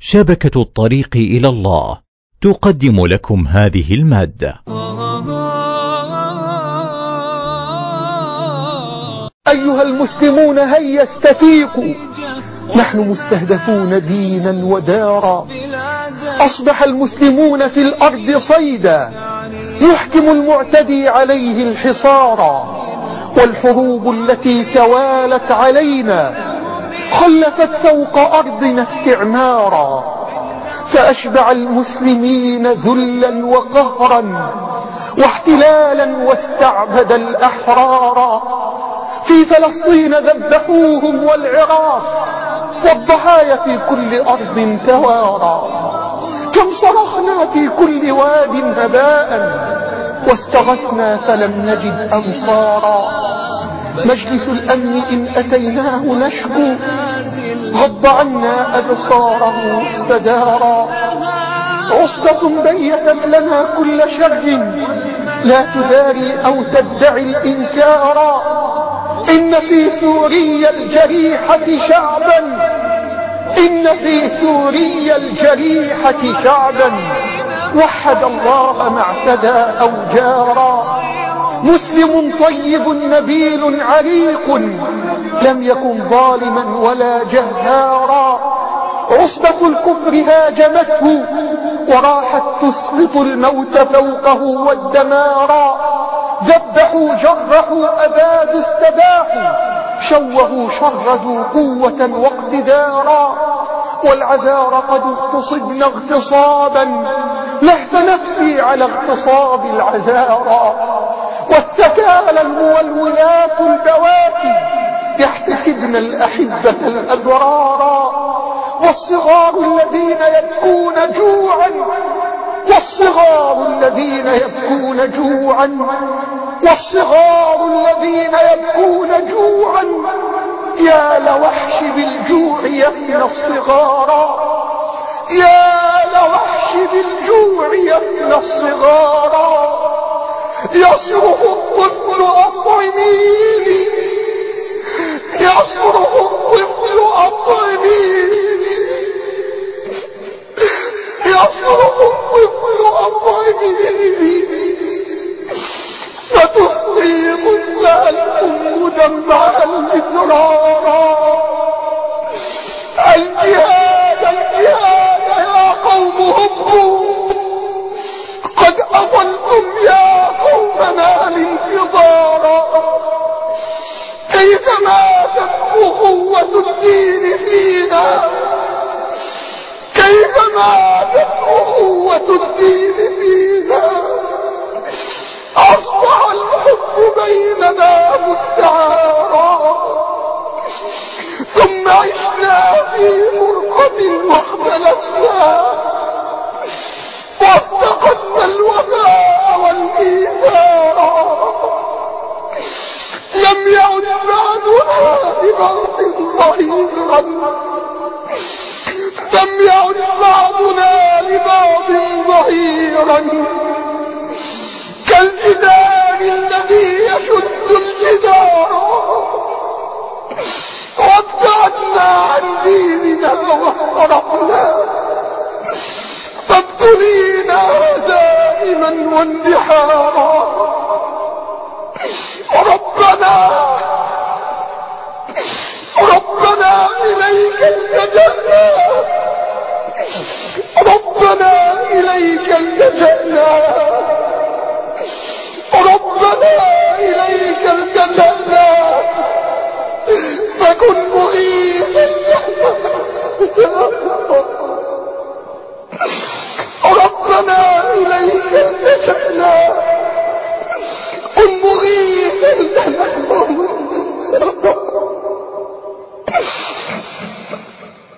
شبكة الطريق إلى الله تقدم لكم هذه المادة. أيها المسلمون هيا استفيقوا، نحن مستهدفون دينا ودارا. أصبح المسلمون في الأرض صيدا، يحكم المعتدي عليه الحصارا، والحروب التي توالت علينا خلفت فوق أرضنا استعمارا، فأشبع المسلمين ذلا وقهرا واحتلالا واستعبد الأحرار. في فلسطين ذبحوهم والعراق، والضحايا في كل أرض توارى. كم صرخنا في كل واد هباء، واستغثنا فلم نجد أنصارا. مجلس الأمن إن أتيناه نشكو، غض عنا أبصاره واستدارا. عصبة بيتت لنا كل شر، لا تداري أو تدعي الإنكار. إن في سوريا الجريحة شعبا، إن في سوريا الجريحة شعبا وحد الله ما اعتدى أو جارا. مسلم طيب نبيل عريق، لم يكن ظالما ولا جهارا. عصبة الكفر هاجمته، وراحت تسقط الموت فوقه والدمارا. ذبحوا جرحوا أبادوا استباحوا، شوهوا شردوا قوة واقتدارا. والعذار قد اغتصبن اغتصابا، لهف نفسي على اغتصاب العذارا. والتكالى المولولات البواكي، يحتسبن الأحبة الأبرارا. والصغار الذين يبكون جوعا، والصغار الذين يبكون جوعا، والصغار الذين يبكون جوعا. يا لوحش بالجوع يفنى الصغارا، يا لوحش بالجوع يفنى الصغارا. يصرخ الطفل أطعميني، يصرخ الطفل أطعميني، يصرخ الطفل أطعميني. فتسقي طفلها الأم دمعها المدرارا. الجهاد الجهاد يا قوم هبوا، قد أضلتم يا قومنا الانتظارا. كيف ماتت أخوة الدين فينا، كيف ماتت أخوة الدين فينا. أصبح الحب بيننا مستعارا، ثم عشنا في فرقة واختلفنا، وافتقدنا الوفاء والإيثار. لم يعد بعدنا لبعض ظهيرا، لم يعد بعضنا لبعض ظهيرا. كالجدار الذي يشد الجدار، وابتعدنا عن ديننا وافترقنا، فابتلينا دائما واندحارا. ربنا ربنا إليك التجأنا، ربنا إليك التجأنا، ربنا إليك التجأنا. فكن مغيثا، ربنا إليك التجأنا. كن مغيثا لنا